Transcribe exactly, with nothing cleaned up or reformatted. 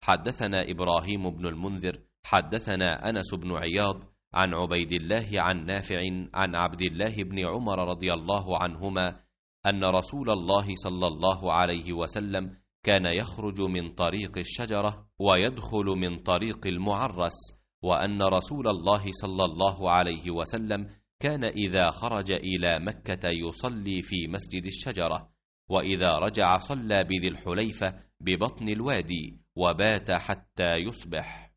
حدثنا إبراهيم بن المنذر حدثنا أنس بن عياض عن عبيد الله عن نافع عن عبد الله بن عمر رضي الله عنهما أن رسول الله صلى الله عليه وسلم كان يخرج من طريق الشجرة ويدخل من طريق المعرس، وأن رسول الله صلى الله عليه وسلم كان إذا خرج إلى مكة يصلي في مسجد الشجرة، وإذا رجع صلى بذي الحليفة ببطن الوادي وبات حتى يصبح.